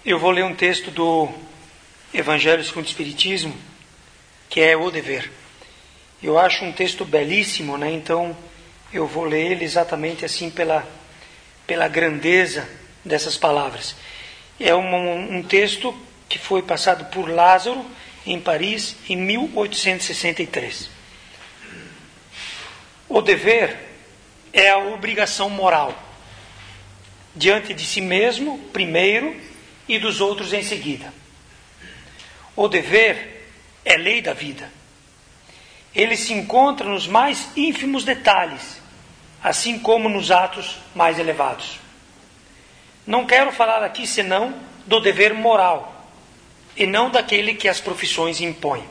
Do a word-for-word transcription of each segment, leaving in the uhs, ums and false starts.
Eu vou ler um texto do Evangelho segundo o Espiritismo, que é o dever. Eu acho um texto belíssimo, né? Então eu vou ler ele exatamente assim pela, pela grandeza dessas palavras. É um, um texto que foi passado por Lázaro em Paris em mil oitocentos e sessenta e três. O dever é a obrigação moral diante de si mesmo primeiro e dos outros em seguida. O dever é lei da vida. Ele se encontra nos mais ínfimos detalhes, assim como nos atos mais elevados. Não quero falar aqui senão do dever moral, e não daquele que as profissões impõem.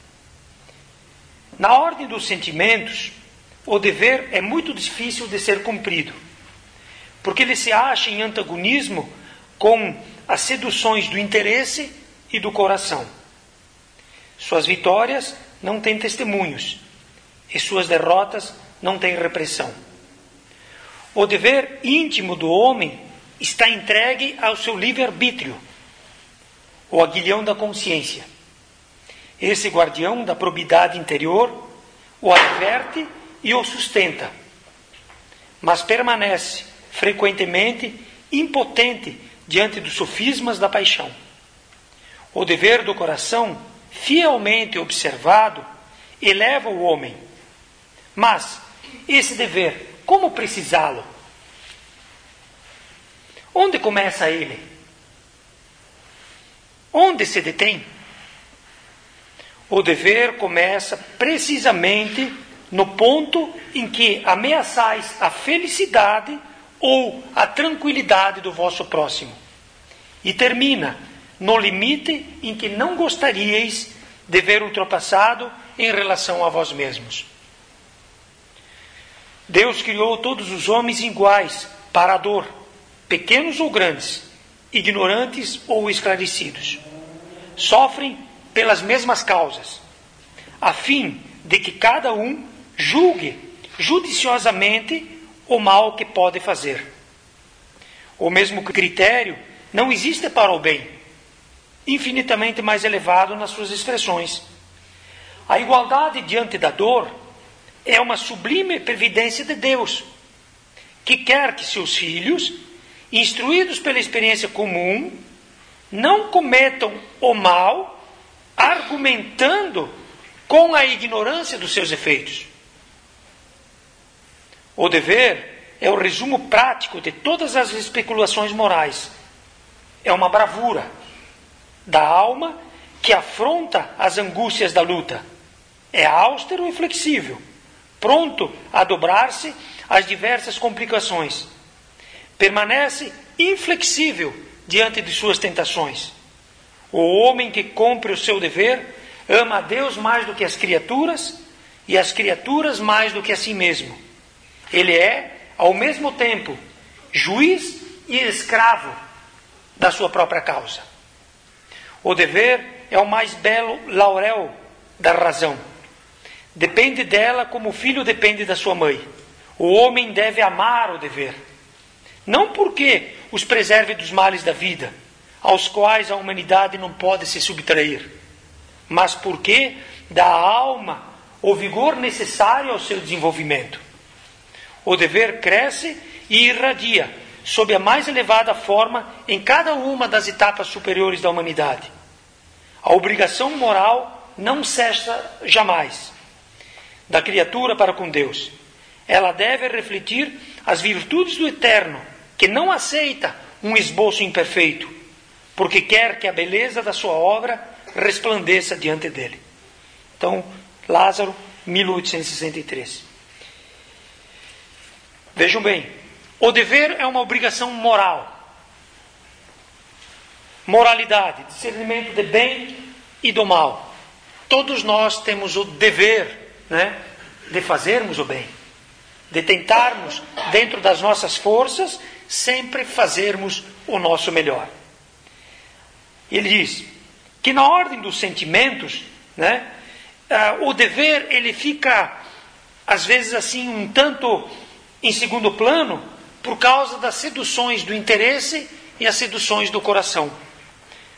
Na ordem dos sentimentos, o dever é muito difícil de ser cumprido, porque ele se acha em antagonismo com as seduções do interesse e do coração. Suas vitórias não têm testemunhos, e suas derrotas não têm repressão. O dever íntimo do homem está entregue ao seu livre-arbítrio, o aguilhão da consciência. Esse guardião da probidade interior o adverte e o sustenta, mas permanece frequentemente impotente diante dos sofismas da paixão. O dever do coração, fielmente observado, eleva o homem. Mas esse dever, como precisá-lo? Onde começa ele? Onde se detém? O dever começa precisamente no ponto em que ameaçais a felicidade ou a tranquilidade do vosso próximo, e termina no limite em que não gostaríeis de ver ultrapassado em relação a vós mesmos. Deus criou todos os homens iguais para a dor, pequenos ou grandes, ignorantes ou esclarecidos. Sofrem pelas mesmas causas, a fim de que cada um julgue judiciosamente o mal que pode fazer. O mesmo critério não existe para o bem, infinitamente mais elevado nas suas expressões. A igualdade diante da dor é uma sublime previdência de Deus, que quer que seus filhos, instruídos pela experiência comum, não cometam o mal argumentando com a ignorância dos seus efeitos. O dever é o resumo prático de todas as especulações morais. É uma bravura da alma que afronta as angústias da luta. É austero e flexível, pronto a dobrar-se às diversas complicações. Permanece inflexível diante de suas tentações. O homem que cumpre o seu dever ama a Deus mais do que as criaturas e as criaturas mais do que a si mesmo. Ele é, ao mesmo tempo, juiz e escravo da sua própria causa. O dever é o mais belo laurel da razão. Depende dela como o filho depende da sua mãe. O homem deve amar o dever. Não porque os preserve dos males da vida, aos quais a humanidade não pode se subtrair, mas porque dá à alma o vigor necessário ao seu desenvolvimento. O dever cresce e irradia sob a mais elevada forma em cada uma das etapas superiores da humanidade. A obrigação moral não cessa jamais da criatura para com Deus. Ela deve refletir as virtudes do Eterno, que não aceita um esboço imperfeito, porque quer que a beleza da sua obra resplandeça diante dele. Então, Lázaro, mil oitocentos e sessenta e três. Vejam bem, o dever é uma obrigação moral. Moralidade, discernimento de bem e do mal. Todos nós temos o dever, né, de fazermos o bem, de tentarmos, dentro das nossas forças, sempre fazermos o nosso melhor. Ele diz que na ordem dos sentimentos, né, uh, o dever ele fica, às vezes assim, um tanto em segundo plano, por causa das seduções do interesse e as seduções do coração.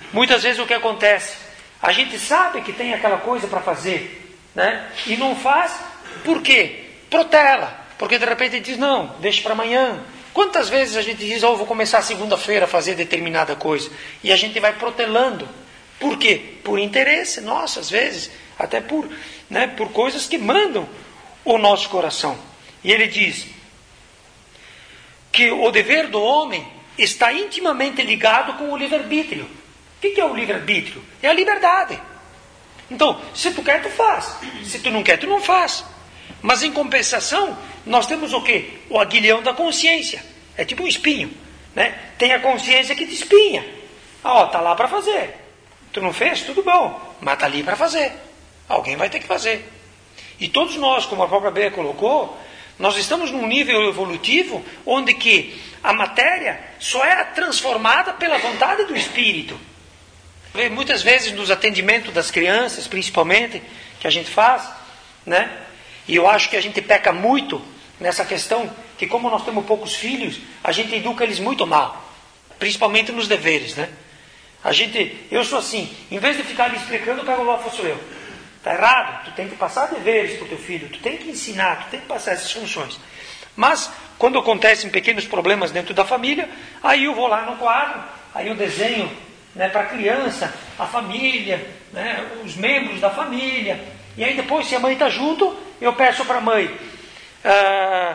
Muitas vezes o que acontece? A gente sabe que tem aquela coisa para fazer, né? E não faz, por quê? Protela. Porque de repente diz, não, deixa para amanhã. Quantas vezes a gente diz, oh, vou começar segunda-feira a fazer determinada coisa. E a gente vai protelando. Por quê? Por interesse nosso, às vezes. Até por, né, por coisas que mandam o nosso coração. E ele diz que o dever do homem está intimamente ligado com o livre-arbítrio. O que é o livre-arbítrio? É a liberdade. Então, se tu quer, tu faz. Se tu não quer, tu não faz. Mas em compensação, nós temos o quê? O aguilhão da consciência. É tipo um espinho, né? Tem a consciência que te espinha. Ó, tá lá para fazer. Tu não fez? Tudo bom. Mas tá ali para fazer. Alguém vai ter que fazer. E todos nós, como a própria Bea colocou, nós estamos num nível evolutivo onde que a matéria só é transformada pela vontade do espírito. Muitas vezes nos atendimentos das crianças, principalmente, que a gente faz, né? E eu acho que a gente peca muito nessa questão, que como nós temos poucos filhos, a gente educa eles muito mal. Principalmente nos deveres, né? A gente, eu sou assim, em vez de ficar ali explicando, eu pego lá, sou eu. Está errado, tu tem que passar deveres para o teu filho, tu tem que ensinar, tu tem que passar essas funções. Mas, quando acontecem pequenos problemas dentro da família, aí eu vou lá no quadro, aí eu desenho, né, para a criança, a família, né, os membros da família. E aí depois, se a mãe está junto, eu peço para a mãe. Ah,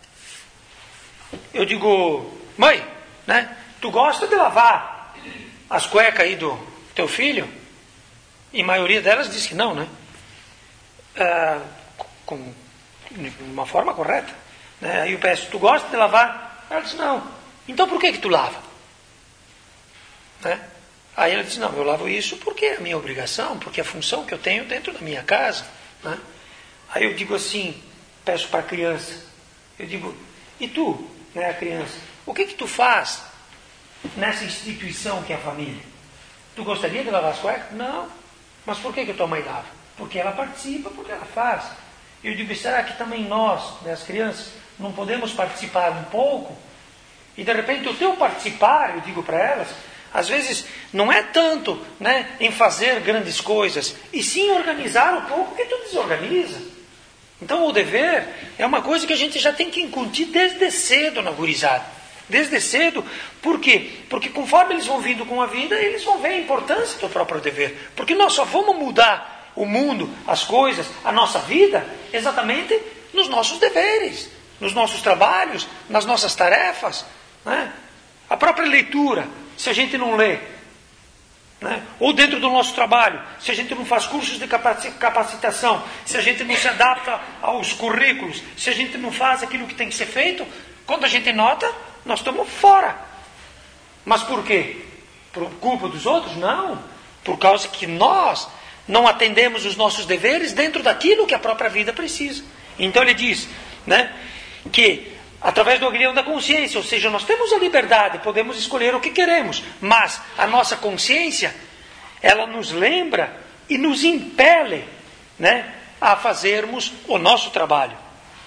eu digo, mãe, né, tu gosta de lavar as cuecas aí do teu filho? E a maioria delas diz que não, né? Ah, com, de uma forma correta. Né? Aí eu peço, tu gosta de lavar? Ela diz, não. Então por que que tu lava? Né? Aí ela diz, não, eu lavo isso porque é a minha obrigação, porque é a função que eu tenho dentro da minha casa. Né? Aí eu digo assim, peço para a criança, eu digo, e tu, né, a criança, o que que tu faz nessa instituição que é a família? Tu gostaria de lavar as cuecas? Não. Mas por que que a tua mãe lava? Porque ela participa, porque ela faz. Eu digo, será que também nós, né, as crianças, não podemos participar um pouco? E de repente o teu participar, eu digo para elas, às vezes não é tanto, né, em fazer grandes coisas, e sim organizar um pouco que tu desorganiza. Então o dever é uma coisa que a gente já tem que incutir desde cedo na gurizada. Desde cedo, por quê? Porque conforme eles vão vindo com a vida, eles vão ver a importância do próprio dever. Porque nós só vamos mudar o mundo, as coisas, a nossa vida, exatamente nos nossos deveres, nos nossos trabalhos, nas nossas tarefas. Né? A própria leitura, se a gente não lê, né? Ou dentro do nosso trabalho, se a gente não faz cursos de capacitação, se a gente não se adapta aos currículos, se a gente não faz aquilo que tem que ser feito, quando a gente nota, nós estamos fora. Mas por quê? Por culpa dos outros? Não. Por causa que nós não atendemos os nossos deveres dentro daquilo que a própria vida precisa. Então ele diz, né, que através do aguilhão da consciência, ou seja, nós temos a liberdade, podemos escolher o que queremos, mas a nossa consciência, ela nos lembra e nos impele, né, a fazermos o nosso trabalho.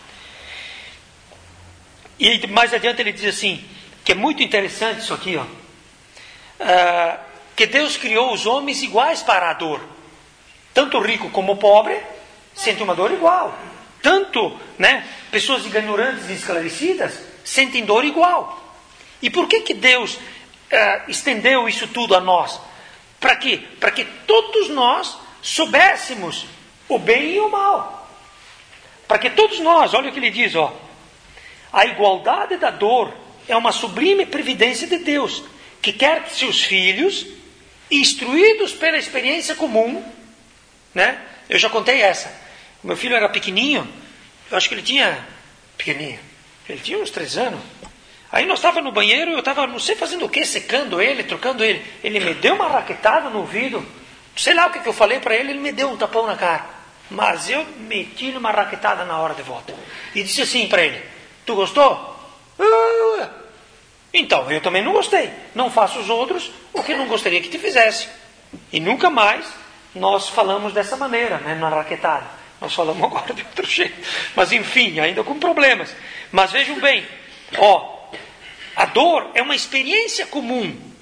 E mais adiante ele diz assim, que é muito interessante isso aqui, ó, uh, que Deus criou os homens iguais para a dor. Tanto o rico como o pobre sentem uma dor igual. Tanto, né, pessoas ignorantes e esclarecidas sentem dor igual. E por que que Deus uh, estendeu isso tudo a nós? Para quê? Para que todos nós soubéssemos o bem e o mal. Para que todos nós, olha o que ele diz, ó. A igualdade da dor é uma sublime previdência de Deus, que quer que seus filhos, instruídos pela experiência comum, né? Eu já contei essa. O meu filho era pequenininho, eu acho que ele tinha, pequenininho, ele tinha uns três anos. Aí nós estávamos no banheiro, eu estava, não sei fazendo o que, secando ele, trocando ele. Ele me deu uma raquetada no ouvido, sei lá o que, que eu falei para ele, ele me deu um tapão na cara. Mas eu meti uma raquetada na hora de volta. E disse assim para ele, tu gostou? Uh, então, eu também não gostei. Não faço os outros o que não gostaria que te fizesse. E nunca mais nós falamos dessa maneira, né, na raquetada. Nós falamos agora de outro jeito. Mas enfim, ainda com problemas. Mas vejam bem, ó, a dor é uma experiência comum.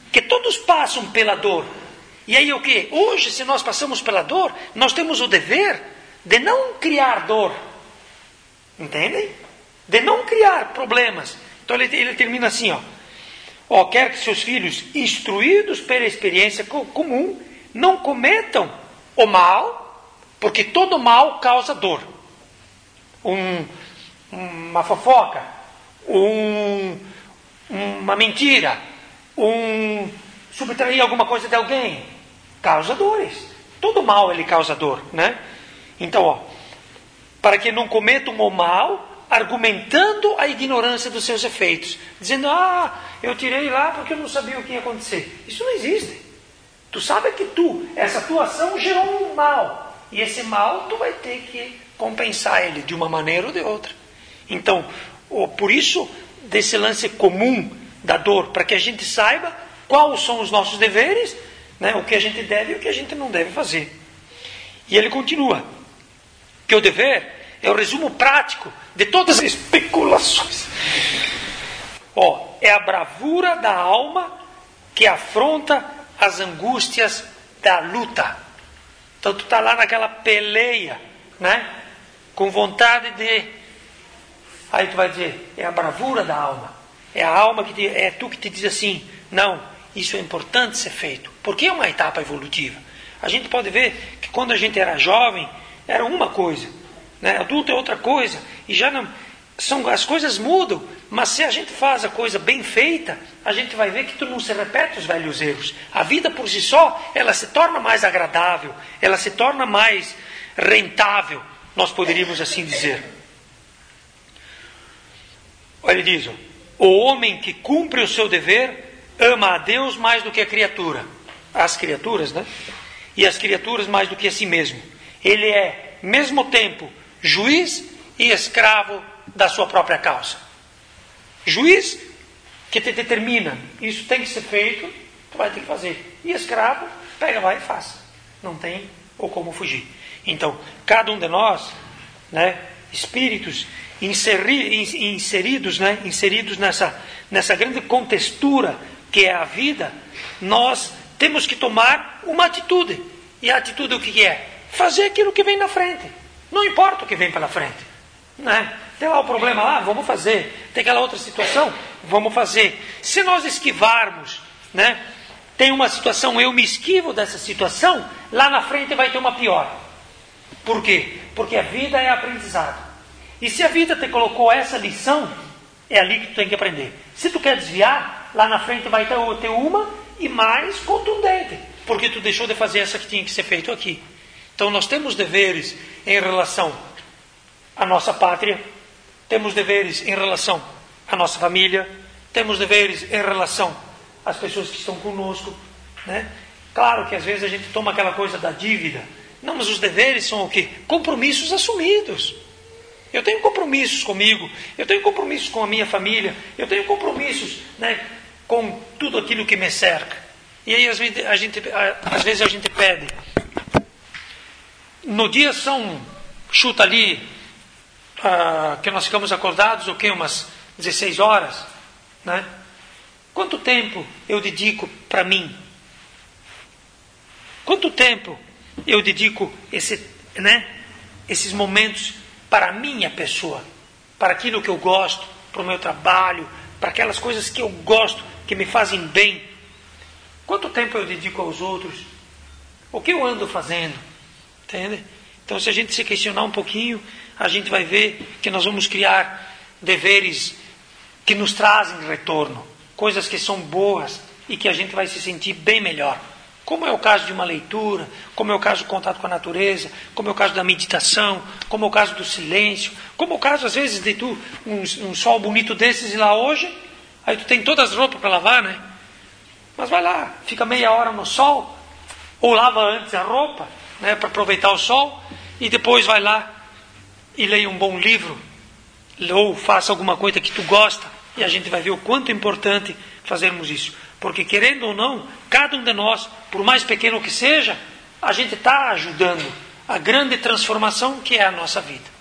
que todos passam pela dor. E aí o que? Hoje, se nós passamos pela dor, nós temos o dever de não criar dor. Entendem? De não criar problemas. Então ele, ele termina assim, ó. Ó, quer que seus filhos, instruídos pela experiência comum, não cometam o mal, porque todo mal causa dor. Um, uma fofoca, um, uma mentira, um subtrair alguma coisa de alguém, causa dores. Todo mal ele causa dor, né? Então, ó, para que não cometam o mal, argumentando a ignorância dos seus efeitos, dizendo, ah, eu tirei lá porque eu não sabia o que ia acontecer. Isso não existe. Tu sabe que tu, essa tua ação gerou um mal, e esse mal tu vai ter que compensar ele de uma maneira ou de outra. Então, por isso, desse lance comum da dor, para que a gente saiba quais são os nossos deveres, né, o que a gente deve e o que a gente não deve fazer. E ele continua, que o dever é o resumo prático de todas as especulações. Ó, é a bravura da alma que afronta as angústias da luta. Então tu está lá naquela peleia, né? Com vontade de... Aí tu vai dizer, é a bravura da alma. É a alma que te... é tu que te diz assim, não, isso é importante ser feito. Porque é uma etapa evolutiva. A gente pode ver que quando a gente era jovem, era uma coisa. Né? Adulto é outra coisa. E já não... São, as coisas mudam, mas se a gente faz a coisa bem feita, a gente vai ver que tu não se repete os velhos erros. A vida por si só, ela se torna mais agradável, ela se torna mais rentável, nós poderíamos assim dizer. Olha, ele diz, ó, o homem que cumpre o seu dever ama a Deus mais do que a criatura. As criaturas, né? E as criaturas mais do que a si mesmo. Ele é, mesmo tempo, juiz e escravo da sua própria causa. Juiz que te determina, isso tem que ser feito, tu vai ter que fazer. E escravo, pega, vai e faz. Não tem ou como fugir. Então, cada um de nós, né, espíritos inseri, inseridos, né, inseridos nessa, nessa grande contextura que é a vida, nós temos que tomar uma atitude. E a atitude o que é? Fazer aquilo que vem na frente. Não importa o que vem pela frente. Né? Tem lá o problema lá, vamos fazer. Tem aquela outra situação, vamos fazer. Se nós esquivarmos, né? Tem uma situação, eu me esquivo dessa situação, lá na frente vai ter uma pior. Por quê? Porque a vida é aprendizado. E se a vida te colocou essa lição, é ali que tu tem que aprender. Se tu quer desviar, lá na frente vai ter uma e mais contundente. Porque tu deixou de fazer essa que tinha que ser feito aqui. Então nós temos deveres em relação à nossa pátria, temos deveres em relação à nossa família, temos deveres em relação às pessoas que estão conosco, né? Claro que às vezes a gente toma aquela coisa da dívida. Não, mas os deveres são o quê? Compromissos assumidos. Eu tenho compromissos comigo, eu tenho compromissos com a minha família, eu tenho compromissos, né, com tudo aquilo que me cerca. E aí às vezes a gente, às vezes a gente pede. No dia são, chuta ali, uh, que nós ficamos acordados, o quê? Umas dezesseis horas, né? Quanto tempo eu dedico para mim? Quanto tempo eu dedico esse, né, esses momentos para a minha pessoa, para aquilo que eu gosto, para o meu trabalho, para aquelas coisas que eu gosto, que me fazem bem? Quanto tempo eu dedico aos outros? O que eu ando fazendo? Entende? Então, se a gente se questionar um pouquinho, a gente vai ver que nós vamos criar deveres que nos trazem retorno, coisas que são boas e que a gente vai se sentir bem melhor. Como é o caso de uma leitura, como é o caso do contato com a natureza, como é o caso da meditação, como é o caso do silêncio, como é o caso, às vezes, de tu, um, um sol bonito desses e lá hoje, aí tu tem todas as roupas para lavar, né? Mas vai lá, fica meia hora no sol, ou lava antes a roupa, né, para aproveitar o sol, e depois vai lá e leia um bom livro, ou faça alguma coisa que tu gosta, e a gente vai ver o quanto é importante fazermos isso. Porque, querendo ou não, cada um de nós, por mais pequeno que seja, a gente está ajudando a grande transformação que é a nossa vida.